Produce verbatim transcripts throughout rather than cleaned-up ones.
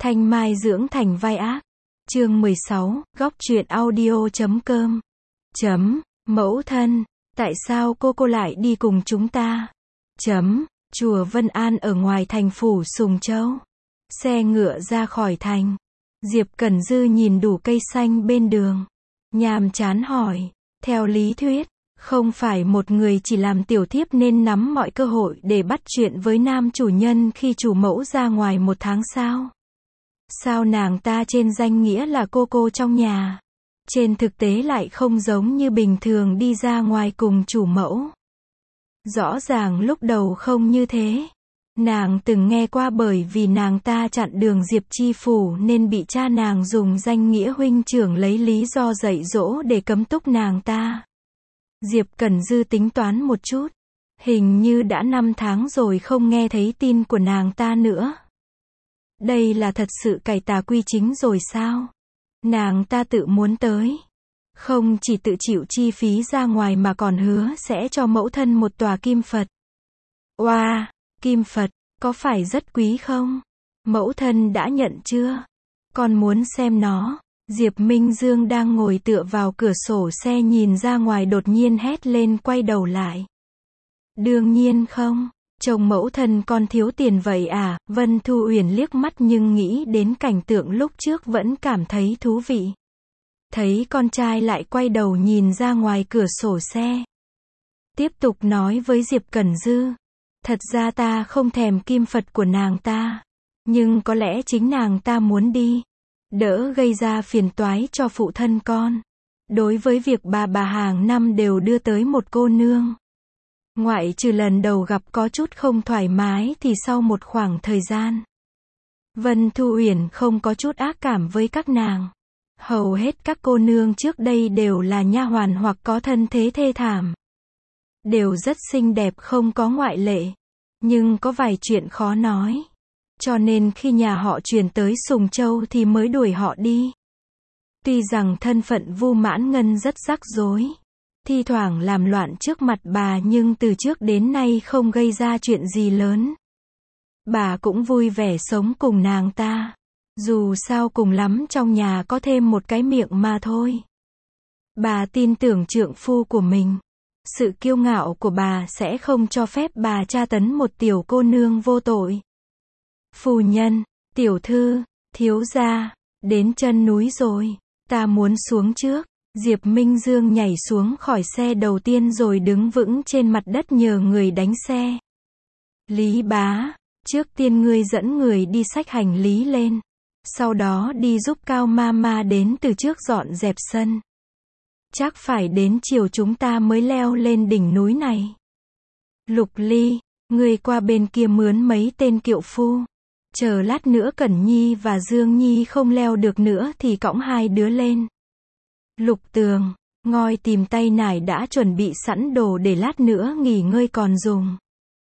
Thanh Mai dưỡng thành vai ác. Chương mười sáu, góc truyện audio chấm com. Chấm, mẫu thân, tại sao cô cô lại đi cùng chúng ta? Chấm, chùa Vân An ở ngoài thành phủ Sùng Châu. Xe ngựa ra khỏi thành. Diệp Cẩn Dư nhìn đủ cây xanh bên đường. Nhàm chán hỏi, theo lý thuyết, không phải một người chỉ làm tiểu thiếp nên nắm mọi cơ hội để bắt chuyện với nam chủ nhân khi chủ mẫu ra ngoài một tháng sao? Sao nàng ta trên danh nghĩa là cô cô trong nhà, trên thực tế lại không giống như bình thường đi ra ngoài cùng chủ mẫu? Rõ ràng lúc đầu không như thế. Nàng từng nghe qua bởi vì nàng ta chặn đường Diệp Chi Phủ nên bị cha nàng dùng danh nghĩa huynh trưởng lấy lý do dạy dỗ để cấm túc nàng ta. Diệp Cẩn Dư tính toán một chút. Hình như đã năm tháng rồi không nghe thấy tin của nàng ta nữa. Đây là thật sự cải tà quy chính rồi sao? Nàng ta tự muốn tới. Không chỉ tự chịu chi phí ra ngoài mà còn hứa sẽ cho mẫu thân một tòa kim Phật. Oa, wow, kim Phật, có phải rất quý không? Mẫu thân đã nhận chưa? Con muốn xem nó. Diệp Minh Dương đang ngồi tựa vào cửa sổ xe nhìn ra ngoài đột nhiên hét lên quay đầu lại. Đương nhiên không. Chồng mẫu thân con thiếu tiền vậy à? Vân Thu Uyển liếc mắt nhưng nghĩ đến cảnh tượng lúc trước vẫn cảm thấy thú vị. Thấy con trai lại quay đầu nhìn ra ngoài cửa sổ xe. Tiếp tục nói với Diệp Cẩn Dư. Thật ra ta không thèm kim Phật của nàng ta. Nhưng có lẽ chính nàng ta muốn đi. Đỡ gây ra phiền toái cho phụ thân con. Đối với việc bà bà hàng năm đều đưa tới một cô nương. Ngoại trừ lần đầu gặp có chút không thoải mái thì sau một khoảng thời gian. Vân Thu Uyển không có chút ác cảm với các nàng. Hầu hết các cô nương trước đây đều là nha hoàn hoặc có thân thế thê thảm. Đều rất xinh đẹp không có ngoại lệ. Nhưng có vài chuyện khó nói. Cho nên khi nhà họ chuyển tới Sùng Châu thì mới đuổi họ đi. Tuy rằng thân phận Vu Mãn Ngân rất rắc rối. Thi thoảng làm loạn trước mặt bà nhưng từ trước đến nay không gây ra chuyện gì lớn. Bà cũng vui vẻ sống cùng nàng ta. Dù sao cùng lắm trong nhà có thêm một cái miệng mà thôi. Bà tin tưởng trượng phu của mình. Sự kiêu ngạo của bà sẽ không cho phép bà tra tấn một tiểu cô nương vô tội. Phu nhân, tiểu thư, thiếu gia, đến chân núi rồi. Ta muốn xuống trước. Diệp Minh Dương nhảy xuống khỏi xe đầu tiên rồi đứng vững trên mặt đất nhờ người đánh xe. Lý bá, trước tiên ngươi dẫn người đi xách hành lý lên. Sau đó đi giúp Cao Mama đến từ trước dọn dẹp sân. Chắc phải đến chiều chúng ta mới leo lên đỉnh núi này. Lục Ly, ngươi qua bên kia mướn mấy tên kiệu phu. Chờ lát nữa Cẩn Nhi và Dương Nhi không leo được nữa thì cõng hai đứa lên. Lục Tường, Ngoi tìm tay nải đã chuẩn bị sẵn đồ để lát nữa nghỉ ngơi còn dùng.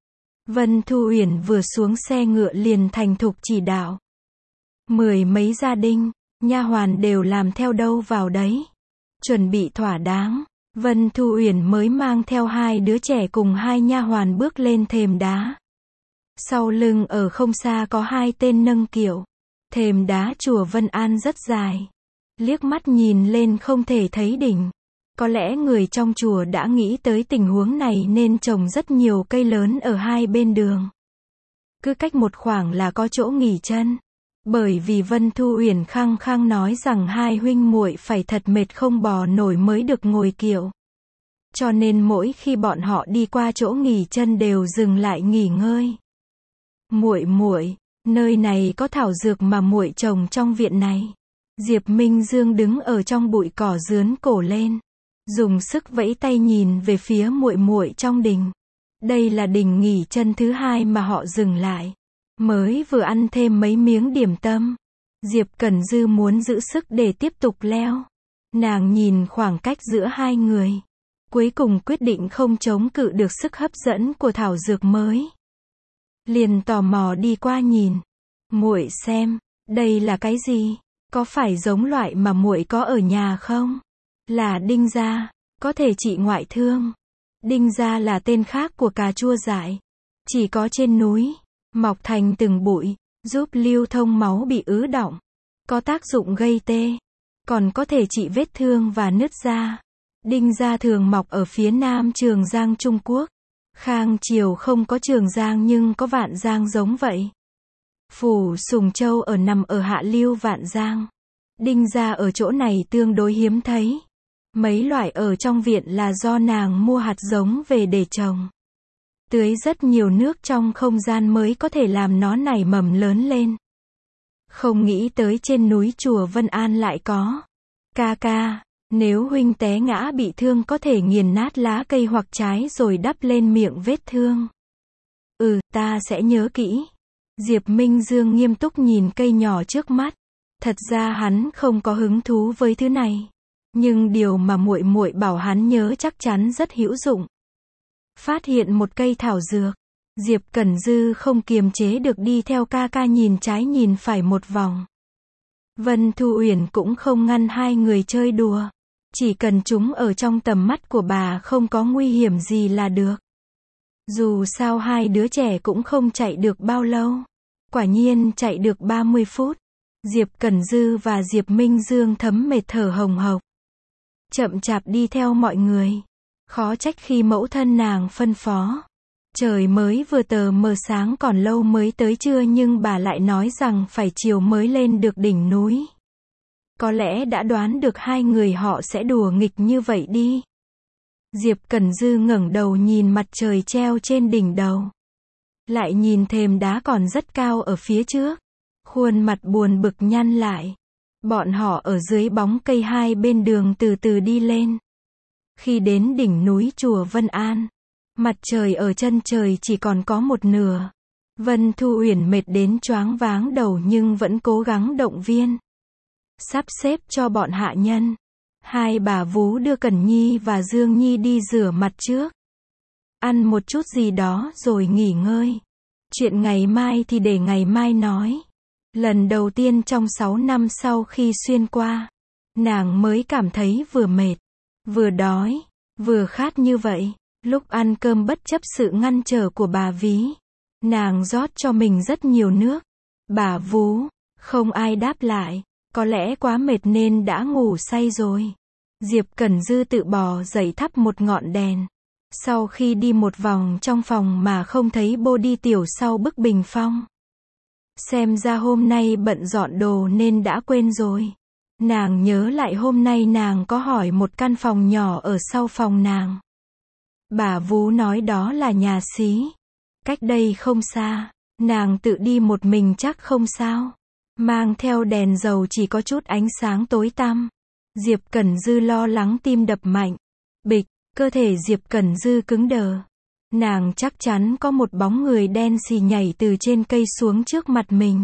Vân Thu Uyển vừa xuống xe ngựa liền thành thục chỉ đạo. Mười mấy gia đình, nha hoàn đều làm theo đâu vào đấy. Chuẩn bị thỏa đáng, Vân Thu Uyển mới mang theo hai đứa trẻ cùng hai nha hoàn bước lên thềm đá. Sau lưng ở không xa có hai tên nâng kiệu. Thềm đá chùa Vân An rất dài. Liếc mắt nhìn lên không thể thấy đỉnh. Có lẽ người trong chùa đã nghĩ tới tình huống này nên trồng rất nhiều cây lớn ở hai bên đường. Cứ cách một khoảng là có chỗ nghỉ chân. Bởi vì Vân Thu Uyển khăng khăng nói rằng hai huynh muội phải thật mệt không bò nổi mới được ngồi kiệu. Cho nên mỗi khi bọn họ đi qua chỗ nghỉ chân đều dừng lại nghỉ ngơi. Muội muội, nơi này có thảo dược mà muội trồng trong viện này. Diệp Minh Dương đứng ở trong bụi cỏ rướn cổ lên, dùng sức vẫy tay nhìn về phía muội muội trong đình. Đây là đình nghỉ chân thứ hai mà họ dừng lại. Mới vừa ăn thêm mấy miếng điểm tâm. Diệp Cẩn Dư muốn giữ sức để tiếp tục leo. Nàng nhìn khoảng cách giữa hai người. Cuối cùng quyết định không chống cự được sức hấp dẫn của thảo dược mới. Liền tò mò đi qua nhìn. Muội xem, đây là cái gì? Có phải giống loại mà muội có ở nhà không? Là đinh gia, có thể trị ngoại thương. Đinh gia là tên khác của cà chua dại. Chỉ có trên núi, mọc thành từng bụi. giúp lưu thông máu bị ứ đọng, có tác dụng gây tê, còn có thể trị vết thương và nứt da. Đinh gia thường mọc ở phía nam Trường Giang Trung Quốc. Khang Triều không có Trường Giang nhưng có Vạn Giang giống vậy. Phủ Sùng Châu ở nằm ở hạ lưu Vạn Giang. Đinh gia ở chỗ này tương đối hiếm thấy. Mấy loại ở trong viện là do nàng mua hạt giống về để trồng. Tưới rất nhiều nước trong không gian mới có thể làm nó nảy mầm lớn lên. Không nghĩ tới trên núi chùa Vân An lại có. Ca ca, nếu huynh té ngã bị thương có thể nghiền nát lá cây hoặc trái rồi đắp lên miệng vết thương. Ừ, ta sẽ nhớ kỹ. Diệp Minh Dương nghiêm túc nhìn cây nhỏ trước mắt. Thật ra hắn không có hứng thú với thứ này, nhưng điều mà muội muội bảo hắn nhớ chắc chắn rất hữu dụng. Phát hiện một cây thảo dược, Diệp Cẩn Dư không kiềm chế được đi theo ca ca nhìn trái nhìn phải một vòng. Vân Thu Uyển cũng không ngăn hai người chơi đùa, chỉ cần chúng ở trong tầm mắt của bà không có nguy hiểm gì là được. Dù sao hai đứa trẻ cũng không chạy được bao lâu. Quả nhiên chạy được ba mươi phút. Diệp Cẩn Dư và Diệp Minh Dương thấm mệt thở hồng hộc. Chậm chạp đi theo mọi người. Khó trách khi mẫu thân nàng phân phó. Trời mới vừa tờ mờ sáng còn lâu mới tới trưa nhưng bà lại nói rằng phải chiều mới lên được đỉnh núi. Có lẽ đã đoán được hai người họ sẽ đùa nghịch như vậy đi. Diệp Cẩn Dư ngẩng đầu nhìn mặt trời treo trên đỉnh đầu. Lại nhìn thềm đá còn rất cao ở phía trước. Khuôn mặt buồn bực nhăn lại. Bọn họ ở dưới bóng cây hai bên đường từ từ đi lên. Khi đến đỉnh núi chùa Vân An, mặt trời ở chân trời chỉ còn có một nửa. Vân Thu Uyển mệt đến choáng váng đầu nhưng vẫn cố gắng động viên. Sắp xếp cho bọn hạ nhân. Hai bà vú đưa Cẩn Nhi và Dương Nhi đi rửa mặt trước. Ăn một chút gì đó rồi nghỉ ngơi. Chuyện ngày mai thì để ngày mai nói. Lần đầu tiên trong sáu năm sau khi xuyên qua, nàng mới cảm thấy vừa mệt, vừa đói, vừa khát như vậy. Lúc ăn cơm bất chấp sự ngăn trở của bà Ví, nàng rót cho mình rất nhiều nước. Bà vú, không ai đáp lại, có lẽ quá mệt nên đã ngủ say rồi. Diệp Cẩn Dư tự bò dậy thắp một ngọn đèn. Sau khi đi một vòng trong phòng mà không thấy body tiểu sau bức bình phong. Xem ra hôm nay bận dọn đồ nên đã quên rồi. Nàng nhớ lại hôm nay nàng có hỏi một căn phòng nhỏ ở sau phòng nàng. Bà vú nói đó là nhà xí. Cách đây không xa, nàng tự đi một mình chắc không sao. Mang theo đèn dầu chỉ có chút ánh sáng tối tăm. Diệp Cẩn Dư lo lắng tim đập mạnh. Bịch, cơ thể Diệp Cẩn Dư cứng đờ. Nàng chắc chắn có một bóng người đen xì nhảy từ trên cây xuống trước mặt mình.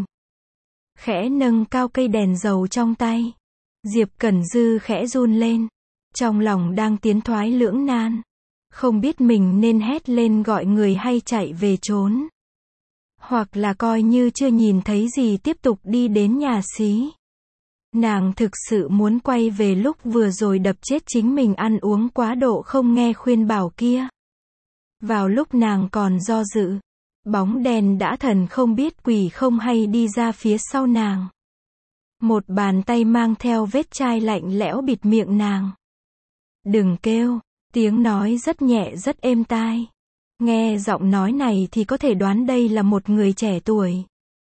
Khẽ nâng cao cây đèn dầu trong tay. Diệp Cẩn Dư khẽ run lên. Trong lòng đang tiến thoái lưỡng nan. Không biết mình nên hét lên gọi người hay chạy về trốn. Hoặc là coi như chưa nhìn thấy gì tiếp tục đi đến nhà xí. Nàng thực sự muốn quay về lúc vừa rồi đập chết chính mình ăn uống quá độ không nghe khuyên bảo kia. Vào lúc nàng còn do dự, bóng đèn đã thần không biết quỷ không hay đi ra phía sau nàng. Một bàn tay mang theo vết chai lạnh lẽo bịt miệng nàng. Đừng kêu, tiếng nói rất nhẹ rất êm tai. Nghe giọng nói này thì có thể đoán đây là một người trẻ tuổi.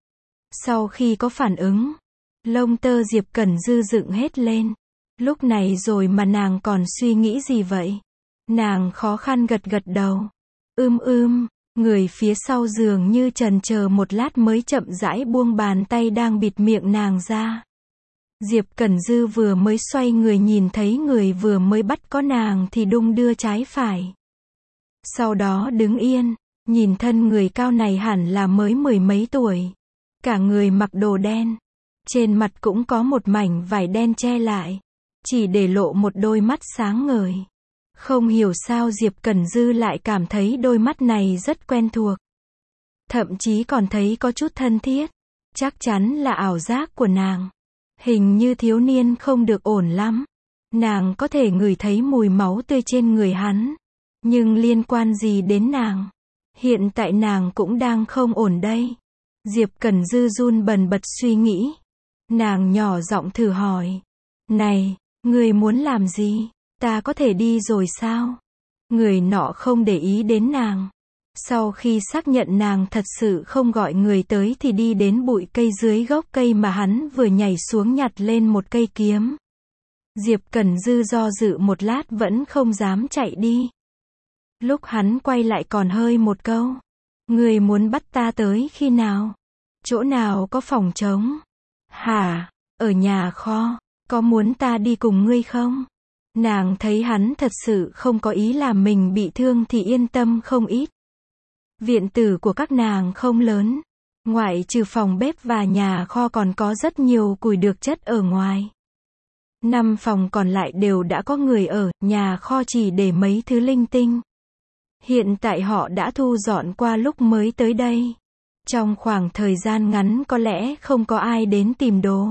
Sau khi có phản ứng, lông tơ Diệp Cẩn Dư dựng hết lên. Lúc này rồi mà nàng còn suy nghĩ gì vậy? Nàng khó khăn gật gật đầu. Ưm ưm, người phía sau giường như chần chờ một lát mới chậm rãi buông bàn tay đang bịt miệng nàng ra. Diệp Cẩn Dư vừa mới xoay người nhìn thấy người vừa mới bắt có nàng thì đung đưa trái phải. Sau đó đứng yên, nhìn thân người cao này hẳn là mới mười mấy tuổi. Cả người mặc đồ đen. Trên mặt cũng có một mảnh vải đen che lại. Chỉ để lộ một đôi mắt sáng ngời. Không hiểu sao Diệp Cẩn Dư lại cảm thấy đôi mắt này rất quen thuộc. Thậm chí còn thấy có chút thân thiết. Chắc chắn là ảo giác của nàng. Hình như thiếu niên không được ổn lắm. Nàng có thể ngửi thấy mùi máu tươi trên người hắn. Nhưng liên quan gì đến nàng? Hiện tại nàng cũng đang không ổn đây. Diệp Cẩn Dư run bần bật suy nghĩ. Nàng nhỏ giọng thử hỏi. Này, người muốn làm gì? Ta có thể đi rồi sao? Người nọ không để ý đến nàng. Sau khi xác nhận nàng thật sự không gọi người tới thì đi đến bụi cây dưới gốc cây mà hắn vừa nhảy xuống nhặt lên một cây kiếm. Diệp Cẩn Dư do dự một lát vẫn không dám chạy đi. Lúc hắn quay lại còn hơi một câu. Người muốn bắt ta tới khi nào? Chỗ nào có phòng trống? Hả? Ở nhà kho. Có muốn ta đi cùng ngươi không? Nàng thấy hắn thật sự không có ý làm mình bị thương thì yên tâm không ít. Viện tử của các nàng không lớn. Ngoại trừ phòng bếp và nhà kho còn có rất nhiều củi được chất ở ngoài. Năm phòng còn lại đều đã có người ở, nhà kho chỉ để mấy thứ linh tinh. Hiện tại họ đã thu dọn qua lúc mới tới đây. Trong khoảng thời gian ngắn có lẽ không có ai đến tìm đồ.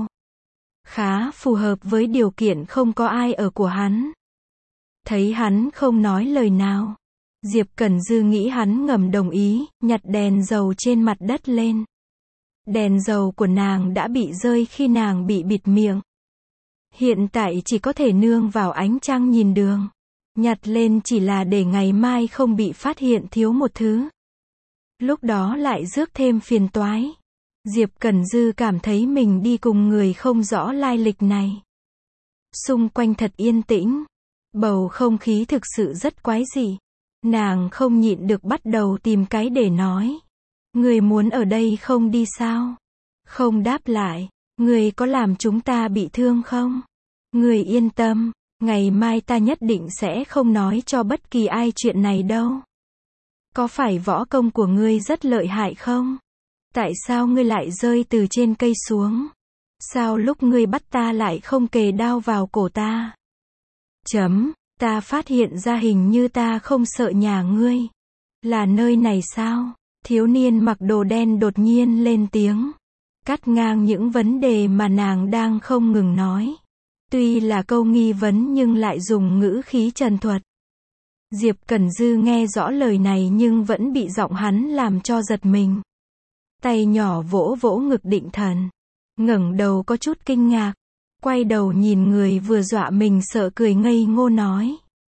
Khá phù hợp với điều kiện không có ai ở của hắn. Thấy hắn không nói lời nào. Diệp Cẩn Dư nghĩ hắn ngầm đồng ý, nhặt đèn dầu trên mặt đất lên. Đèn dầu của nàng đã bị rơi khi nàng bị bịt miệng. Hiện tại chỉ có thể nương vào ánh trăng nhìn đường. Nhặt lên chỉ là để ngày mai không bị phát hiện thiếu một thứ. Lúc đó lại rước thêm phiền toái. Diệp Cẩn Dư cảm thấy mình đi cùng người không rõ lai lịch này. Xung quanh thật yên tĩnh. Bầu không khí thực sự rất quái dị. Nàng không nhịn được bắt đầu tìm cái để nói. Người muốn ở đây không đi sao? Không đáp lại. Người có làm chúng ta bị thương không? Người yên tâm. Ngày mai ta nhất định sẽ không nói cho bất kỳ ai chuyện này đâu. Có phải võ công của ngươi rất lợi hại không? Tại sao ngươi lại rơi từ trên cây xuống? Sao lúc ngươi bắt ta lại không kề đao vào cổ ta? Chấm, ta phát hiện ra hình như ta không sợ nhà ngươi. Là nơi này sao? Thiếu niên mặc đồ đen đột nhiên lên tiếng. Cắt ngang những vấn đề mà nàng đang không ngừng nói. Tuy là câu nghi vấn nhưng lại dùng ngữ khí trần thuật. Diệp Cẩn Dư nghe rõ lời này nhưng vẫn bị giọng hắn làm cho giật mình. Tay nhỏ vỗ vỗ ngực định thần. Ngẩng đầu có chút kinh ngạc. Quay đầu nhìn người vừa dọa mình sợ cười ngây ngô nói.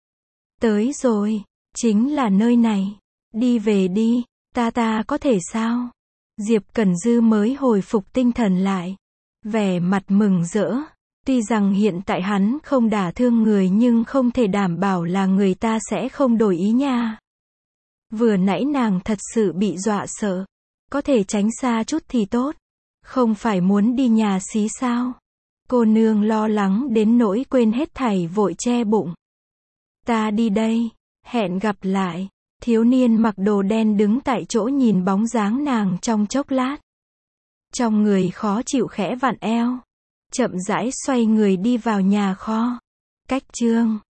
Tới rồi, chính là nơi này. Đi về đi, ta ta có thể sao? Diệp Cẩn Dư mới hồi phục tinh thần lại. Vẻ mặt mừng rỡ. Tuy rằng hiện tại hắn không đả thương người nhưng không thể đảm bảo là người ta sẽ không đổi ý nha. Vừa nãy nàng thật sự bị dọa sợ. Có thể tránh xa chút thì tốt. Không phải muốn đi nhà xí sao? Cô nương lo lắng đến nỗi quên hết thảy vội che bụng. Ta đi đây. Hẹn gặp lại. Thiếu niên mặc đồ đen đứng tại chỗ nhìn bóng dáng nàng trong chốc lát. Trong người khó chịu khẽ vặn eo. Chậm rãi xoay người đi vào nhà kho. Cách chương